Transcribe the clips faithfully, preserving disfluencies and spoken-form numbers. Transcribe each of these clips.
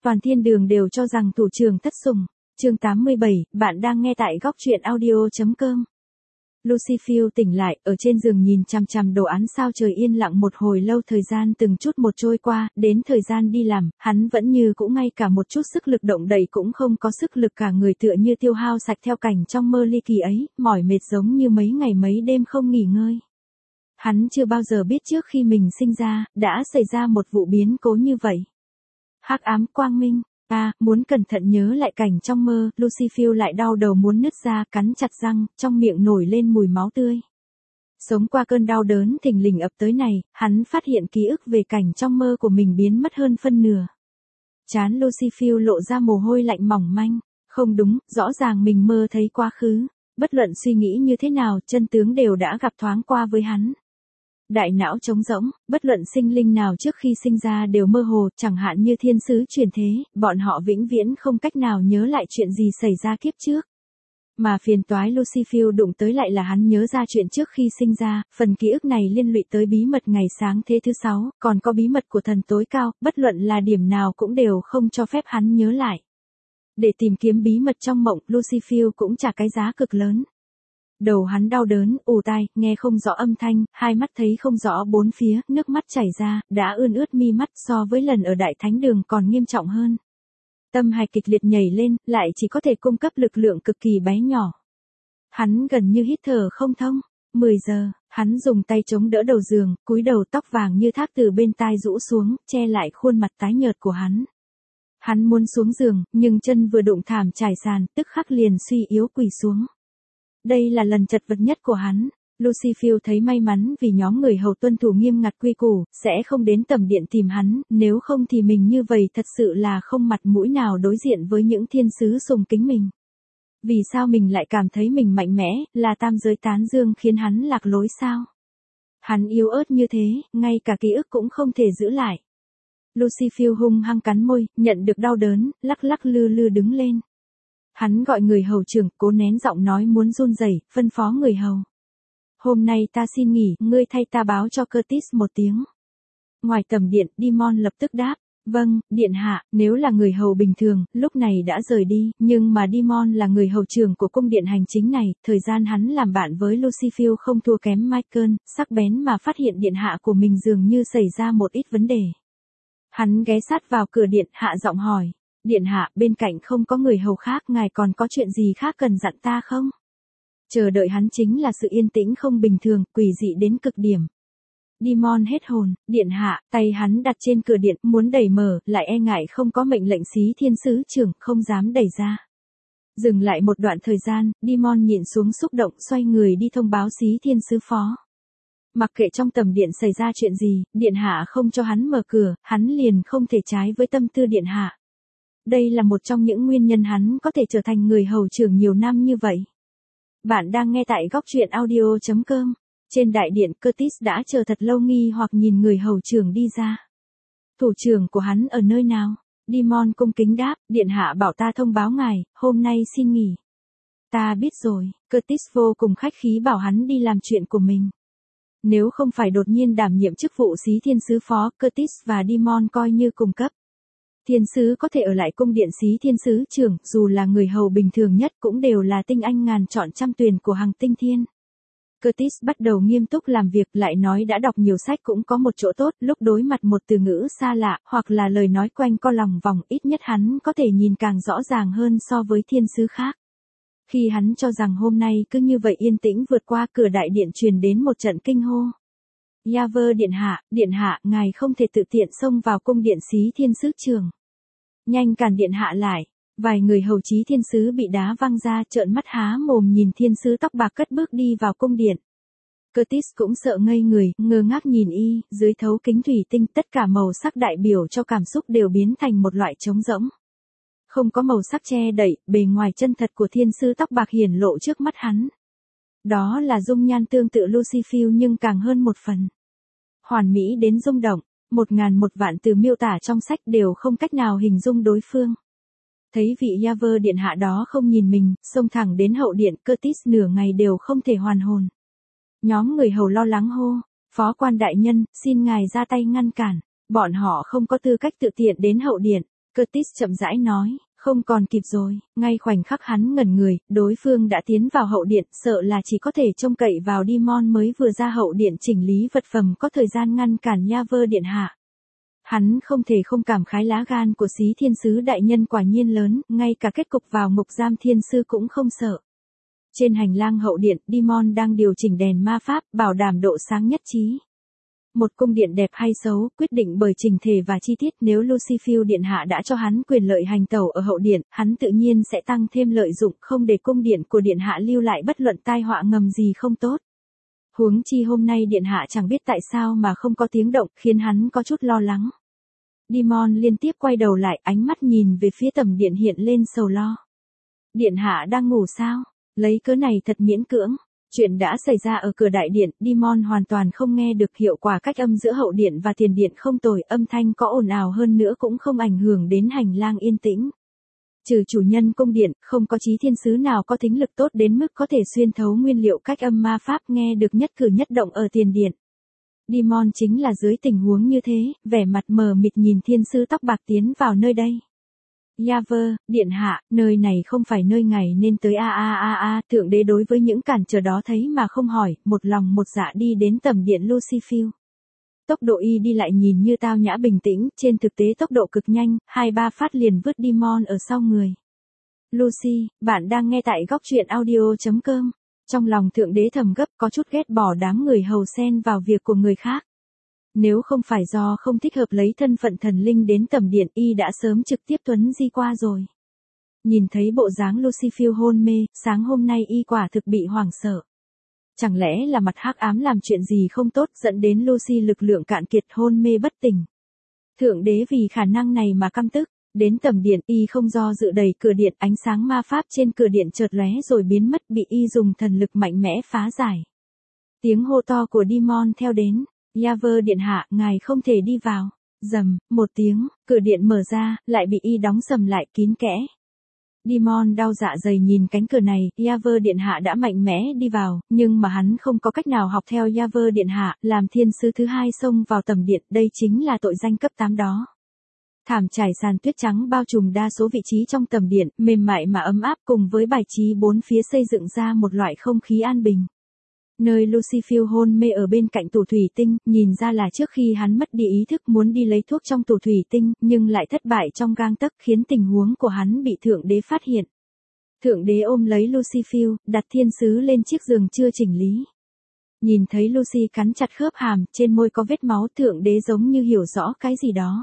Toàn thiên đường đều cho rằng thủ trưởng thất sủng. Chương tám mươi bảy, bạn đang nghe tại góc truyện audio chấm com. Lucy Field tỉnh lại, ở trên giường nhìn chằm chằm đồ án sao trời yên lặng một hồi lâu, thời gian từng chút một trôi qua, đến thời gian đi làm, hắn vẫn như cũ ngay cả một chút sức lực động đậy cũng không có, sức lực cả người tựa như tiêu hao sạch theo cảnh trong mơ ly kỳ ấy, mỏi mệt giống như mấy ngày mấy đêm không nghỉ ngơi. Hắn chưa bao giờ biết trước khi mình sinh ra, đã xảy ra một vụ biến cố như vậy. Hắc ám quang minh. À, muốn cẩn thận nhớ lại cảnh trong mơ, Lucy Field lại đau đầu muốn nứt ra, cắn chặt răng, trong miệng nổi lên mùi máu tươi. Sống qua cơn đau đớn thình lình ập tới này, hắn phát hiện ký ức về cảnh trong mơ của mình biến mất hơn phân nửa. Trán Lucy Field lộ ra mồ hôi lạnh mỏng manh. Không đúng, rõ ràng mình mơ thấy quá khứ. Bất luận suy nghĩ như thế nào, chân tướng đều đã gặp thoáng qua với hắn. Đại não trống rỗng, bất luận sinh linh nào trước khi sinh ra đều mơ hồ, chẳng hạn như thiên sứ chuyển thế, bọn họ vĩnh viễn không cách nào nhớ lại chuyện gì xảy ra kiếp trước. Mà phiền toái Lucy Field đụng tới lại là hắn nhớ ra chuyện trước khi sinh ra, phần ký ức này liên lụy tới bí mật ngày sáng thế thứ sáu, còn có bí mật của thần tối cao, bất luận là điểm nào cũng đều không cho phép hắn nhớ lại. Để tìm kiếm bí mật trong mộng, Lucy Field cũng trả cái giá cực lớn. Đầu hắn đau đớn, ù tai, nghe không rõ âm thanh, hai mắt thấy không rõ bốn phía, nước mắt chảy ra, đã ươn ướt mi mắt, so với lần ở Đại Thánh Đường còn nghiêm trọng hơn. Tâm hạch kịch liệt nhảy lên, lại chỉ có thể cung cấp lực lượng cực kỳ bé nhỏ. Hắn gần như hít thở không thông. mười giờ, hắn dùng tay chống đỡ đầu giường, cúi đầu, tóc vàng như thác từ bên tai rũ xuống, che lại khuôn mặt tái nhợt của hắn. Hắn muốn xuống giường, nhưng chân vừa đụng thảm trải sàn, tức khắc liền suy yếu quỳ xuống. Đây là lần chật vật nhất của hắn. Lucy Field thấy may mắn vì nhóm người hầu tuân thủ nghiêm ngặt quy củ, sẽ không đến tầm điện tìm hắn, nếu không thì mình như vậy thật sự là không mặt mũi nào đối diện với những thiên sứ sùng kính mình. Vì sao mình lại cảm thấy mình mạnh mẽ, là tam giới tán dương khiến hắn lạc lối sao? Hắn yếu ớt như thế, ngay cả ký ức cũng không thể giữ lại. Lucy Field hung hăng cắn môi, nhận được đau đớn, lắc lắc lư lư đứng lên. Hắn gọi người hầu trưởng, cố nén giọng nói muốn run rẩy, phân phó người hầu. Hôm nay ta xin nghỉ, ngươi thay ta báo cho Curtis một tiếng. Ngoài tầm điện, Demon lập tức đáp. Vâng, điện hạ, nếu là người hầu bình thường, lúc này đã rời đi, nhưng mà Demon là người hầu trưởng của cung điện hành chính này, thời gian hắn làm bạn với Lucy Field không thua kém Michael, sắc bén mà phát hiện điện hạ của mình dường như xảy ra một ít vấn đề. Hắn ghé sát vào cửa điện, hạ giọng hỏi. Điện hạ, bên cạnh không có người hầu khác, ngài còn có chuyện gì khác cần dặn ta không? Chờ đợi hắn chính là sự yên tĩnh không bình thường, quỷ dị đến cực điểm. Demon hết hồn, điện hạ, tay hắn đặt trên cửa điện, muốn đẩy mở, lại e ngại không có mệnh lệnh xí thiên sứ trưởng, không dám đẩy ra. Dừng lại một đoạn thời gian, Demon nhịn xuống xúc động, xoay người đi thông báo xí thiên sứ phó. Mặc kệ trong tầm điện xảy ra chuyện gì, điện hạ không cho hắn mở cửa, hắn liền không thể trái với tâm tư điện hạ. Đây là một trong những nguyên nhân hắn có thể trở thành người hầu trưởng nhiều năm như vậy. Bạn đang nghe tại góc truyện audio chấm com. Trên đại điện, Curtis đã chờ thật lâu nghi hoặc nhìn người hầu trưởng đi ra. Thủ trưởng của hắn ở nơi nào? Demon cung kính đáp, điện hạ bảo ta thông báo ngài, hôm nay xin nghỉ. Ta biết rồi, Curtis vô cùng khách khí bảo hắn đi làm chuyện của mình. Nếu không phải đột nhiên đảm nhiệm chức vụ xí thiên sứ phó, Curtis và Demon coi như cùng cấp. Thiên sứ có thể ở lại cung điện xí thiên sứ trưởng, dù là người hầu bình thường nhất cũng đều là tinh anh ngàn chọn trăm tuyển của hàng tinh thiên. Curtis bắt đầu nghiêm túc làm việc, lại nói đã đọc nhiều sách cũng có một chỗ tốt, lúc đối mặt một từ ngữ xa lạ, hoặc là lời nói quanh co lòng vòng, ít nhất hắn có thể nhìn càng rõ ràng hơn so với thiên sứ khác. Khi hắn cho rằng hôm nay cứ như vậy yên tĩnh vượt qua, cửa đại điện truyền đến một trận kinh hô. Yaver điện hạ, điện hạ, ngài không thể tự tiện xông vào cung điện xí thiên sứ trường. Nhanh cản điện hạ lại. Vài người hầu chí thiên sứ bị đá văng ra, trợn mắt há mồm nhìn thiên sứ tóc bạc cất bước đi vào cung điện. Curtis cũng sợ ngây người, ngơ ngác nhìn y, dưới thấu kính thủy tinh, tất cả màu sắc đại biểu cho cảm xúc đều biến thành một loại trống rỗng. Không có màu sắc che đậy, bề ngoài chân thật của thiên sứ tóc bạc hiển lộ trước mắt hắn. Đó là dung nhan tương tự Lucy Field nhưng càng hơn một phần. Hoàn mỹ đến rung động, một ngàn một vạn từ miêu tả trong sách đều không cách nào hình dung đối phương. Thấy vị Yaver điện hạ đó không nhìn mình, xông thẳng đến hậu điện, Curtis nửa ngày đều không thể hoàn hồn. Nhóm người hầu lo lắng hô, phó quan đại nhân, xin ngài ra tay ngăn cản, bọn họ không có tư cách tự tiện đến hậu điện. Curtis chậm rãi nói, không còn kịp rồi, ngay khoảnh khắc hắn ngẩn người, đối phương đã tiến vào hậu điện, sợ là chỉ có thể trông cậy vào Demon mới vừa ra hậu điện chỉnh lý vật phẩm có thời gian ngăn cản Yaver điện hạ. Hắn không thể không cảm khái lá gan của Xí Thiên Sứ đại nhân quả nhiên lớn, ngay cả kết cục vào ngục giam thiên sư cũng không sợ. Trên hành lang hậu điện, Demon đang điều chỉnh đèn ma pháp, bảo đảm độ sáng nhất trí. Một cung điện đẹp hay xấu, quyết định bởi trình thể và chi tiết. Nếu Lucifer điện hạ đã cho hắn quyền lợi hành tẩu ở hậu điện, hắn tự nhiên sẽ tăng thêm lợi dụng, không để cung điện của điện hạ lưu lại bất luận tai họa ngầm gì không tốt. Huống chi hôm nay điện hạ chẳng biết tại sao mà không có tiếng động, khiến hắn có chút lo lắng. Demon liên tiếp quay đầu lại, ánh mắt nhìn về phía tầm điện hiện lên sầu lo. Điện hạ đang ngủ sao? Lấy cớ này thật miễn cưỡng. Chuyện đã xảy ra ở cửa đại điện, Demon hoàn toàn không nghe được. Hiệu quả cách âm giữa hậu điện và tiền điện không tồi, âm thanh có ồn ào hơn nữa cũng không ảnh hưởng đến hành lang yên tĩnh. Trừ chủ nhân cung điện, không có chí thiên sứ nào có thính lực tốt đến mức có thể xuyên thấu nguyên liệu cách âm ma pháp nghe được nhất cử nhất động ở tiền điện. Demon chính là dưới tình huống như thế, vẻ mặt mờ mịt nhìn thiên sứ tóc bạc tiến vào nơi đây. Yaver, điện hạ, nơi này không phải nơi ngài nên tới a a a a, thượng đế đối với những cản trở đó thấy mà không hỏi, một lòng một dạ đi đến tầm điện Lucifer. Tốc độ y đi lại nhìn như tao nhã bình tĩnh, trên thực tế tốc độ cực nhanh, hai ba phát liền vứt Demon ở sau người. Lucy, bạn đang nghe tại góc truyện audio chấm com. Trong lòng thượng đế thầm gấp, có chút ghét bỏ đám người hầu xen vào việc của người khác. Nếu không phải do không thích hợp lấy thân phận thần linh đến tầm điện, y đã sớm trực tiếp tuấn di qua rồi. Nhìn thấy bộ dáng Lucifer hôn mê, sáng hôm nay y quả thực bị hoảng sợ. Chẳng lẽ là mặt hắc ám làm chuyện gì không tốt dẫn đến Lucy lực lượng cạn kiệt hôn mê bất tỉnh. Thượng đế vì khả năng này mà căm tức, đến tầm điện y không do dự đẩy cửa điện, ánh sáng ma pháp trên cửa điện chợt lóe rồi biến mất, bị y dùng thần lực mạnh mẽ phá giải. Tiếng hô to của Demon theo đến. Yaver điện hạ, ngài không thể đi vào. Rầm, một tiếng, cửa điện mở ra, lại bị y đóng sầm lại kín kẽ. Demon đau dạ dày nhìn cánh cửa này, Yaver điện hạ đã mạnh mẽ đi vào, nhưng mà hắn không có cách nào học theo Yaver điện hạ, làm thiên sứ thứ hai xông vào tầm điện, đây chính là tội danh cấp tám đó. Thảm trải sàn tuyết trắng bao trùm đa số vị trí trong tầm điện, mềm mại mà ấm áp cùng với bài trí bốn phía xây dựng ra một loại không khí an bình. Nơi Lucifer hôn mê ở bên cạnh tủ thủy tinh, nhìn ra là trước khi hắn mất đi ý thức muốn đi lấy thuốc trong tủ thủy tinh, nhưng lại thất bại trong gang tấc, khiến tình huống của hắn bị thượng đế phát hiện. Thượng đế ôm lấy Lucifer, đặt thiên sứ lên chiếc giường chưa chỉnh lý. Nhìn thấy Lucy cắn chặt khớp hàm, trên môi có vết máu, thượng đế giống như hiểu rõ cái gì đó.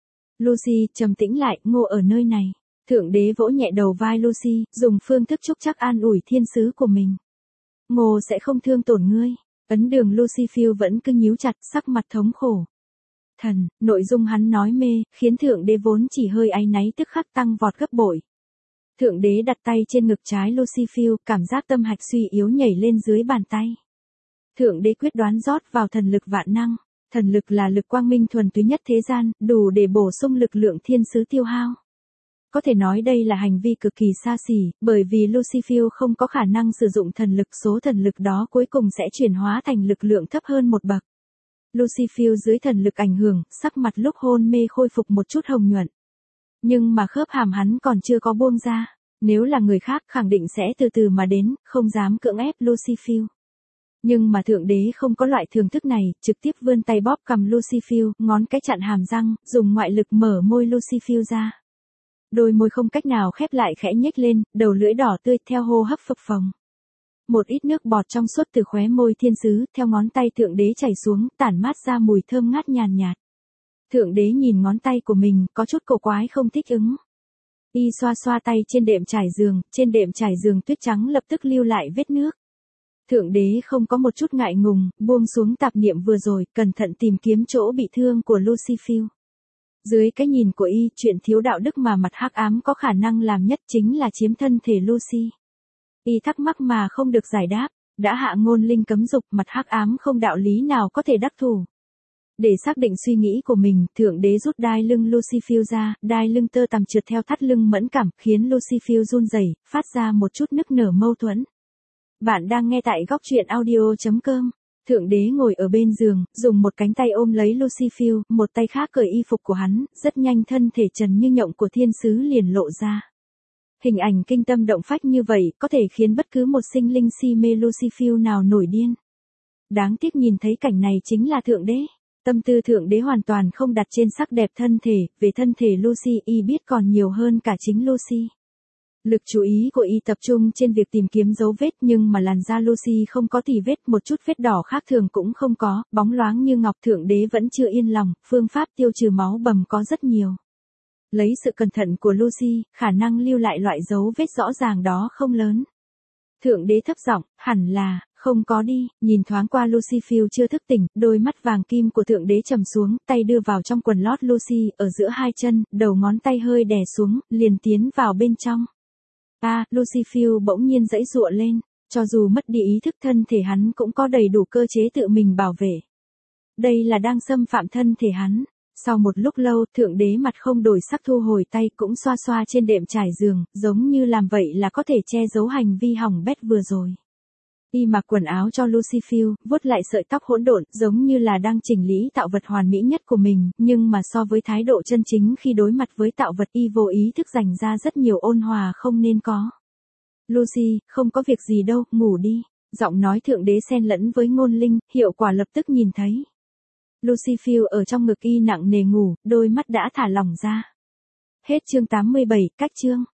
Lucy, trầm tĩnh lại, ngô ở nơi này. Thượng đế vỗ nhẹ đầu vai Lucy, dùng phương thức trúc chắc an ủi thiên sứ của mình. Ngô sẽ không thương tổn ngươi. Ấn đường Lucifer vẫn cứ nhíu chặt, sắc mặt thống khổ. Thần, nội dung hắn nói mê, khiến thượng đế vốn chỉ hơi áy náy tức khắc tăng vọt gấp bội. Thượng đế đặt tay trên ngực trái Lucifer, cảm giác tâm hạch suy yếu nhảy lên dưới bàn tay. Thượng đế quyết đoán rót vào thần lực vạn năng. Thần lực là lực quang minh thuần túy nhất thế gian, đủ để bổ sung lực lượng thiên sứ tiêu hao. Có thể nói đây là hành vi cực kỳ xa xỉ, bởi vì Lucifer không có khả năng sử dụng thần lực, số thần lực đó cuối cùng sẽ chuyển hóa thành lực lượng thấp hơn một bậc. Lucifer dưới thần lực ảnh hưởng, sắc mặt lúc hôn mê khôi phục một chút hồng nhuận. Nhưng mà khớp hàm hắn còn chưa có buông ra, nếu là người khác khẳng định sẽ từ từ mà đến, không dám cưỡng ép Lucifer. Nhưng mà thượng đế không có loại thưởng thức này, trực tiếp vươn tay bóp cầm Lucifer, ngón cái chặn hàm răng, dùng ngoại lực mở môi Lucifer ra. Đôi môi không cách nào khép lại khẽ nhếch lên, đầu lưỡi đỏ tươi theo hô hấp phập phồng. Một ít nước bọt trong suốt từ khóe môi thiên sứ, theo ngón tay thượng đế chảy xuống, tản mát ra mùi thơm ngát nhàn nhạt. Thượng đế nhìn ngón tay của mình, có chút cổ quái không thích ứng. Y xoa xoa tay trên đệm trải giường, trên đệm trải giường tuyết trắng lập tức lưu lại vết nước. Thượng đế không có một chút ngại ngùng, buông xuống tạp niệm vừa rồi, cẩn thận tìm kiếm chỗ bị thương của Lucifer. Dưới cái nhìn của y, chuyện thiếu đạo đức mà mặt hắc ám có khả năng làm nhất chính là chiếm thân thể Lucy. Y thắc mắc mà không được giải đáp, đã hạ ngôn linh cấm dục, mặt hắc ám không đạo lý nào có thể đắc thủ. Để xác định suy nghĩ của mình, thượng đế rút đai lưng Lucifer ra, đai lưng tơ tằm trượt theo thắt lưng mẫn cảm, khiến Lucifer run rẩy, phát ra một chút nức nở mâu thuẫn. Bạn đang nghe tại góc truyện audio chấm com. Thượng đế ngồi ở bên giường, dùng một cánh tay ôm lấy Lucifer, một tay khác cởi y phục của hắn, rất nhanh thân thể trần như nhộng của thiên sứ liền lộ ra. Hình ảnh kinh tâm động phách như vậy, có thể khiến bất cứ một sinh linh si mê Lucifer nào nổi điên. Đáng tiếc nhìn thấy cảnh này chính là thượng đế. Tâm tư thượng đế hoàn toàn không đặt trên sắc đẹp thân thể, về thân thể Lucy y biết còn nhiều hơn cả chính Lucy. Lực chú ý của y tập trung trên việc tìm kiếm dấu vết nhưng mà làn da Lucy không có tì vết, một chút vết đỏ khác thường cũng không có, bóng loáng như ngọc. Thượng đế vẫn chưa yên lòng, phương pháp tiêu trừ máu bầm có rất nhiều. Lấy sự cẩn thận của Lucy, khả năng lưu lại loại dấu vết rõ ràng đó không lớn. Thượng đế thấp giọng, hẳn là, không có đi, nhìn thoáng qua Lucifer chưa thức tỉnh, đôi mắt vàng kim của thượng đế trầm xuống, tay đưa vào trong quần lót Lucy, ở giữa hai chân, đầu ngón tay hơi đè xuống, liền tiến vào bên trong. A, à, Lucifer bỗng nhiên giãy giụa lên, cho dù mất đi ý thức thân thể hắn cũng có đầy đủ cơ chế tự mình bảo vệ. Đây là đang xâm phạm thân thể hắn. Sau một lúc lâu, thượng đế mặt không đổi sắc thu hồi tay cũng xoa xoa trên đệm trải giường, giống như làm vậy là có thể che giấu hành vi hỏng bét vừa rồi. Y mặc quần áo cho Lucifer, vuốt lại sợi tóc hỗn độn, giống như là đang chỉnh lý tạo vật hoàn mỹ nhất của mình, nhưng mà so với thái độ chân chính khi đối mặt với tạo vật y vô ý thức dành ra rất nhiều ôn hòa không nên có. Lucy, không có việc gì đâu, ngủ đi. Giọng nói thượng đế xen lẫn với ngôn linh, hiệu quả lập tức nhìn thấy. Lucifer ở trong ngực y nặng nề ngủ, đôi mắt đã thả lỏng ra. Hết chương tám mươi bảy, cách chương.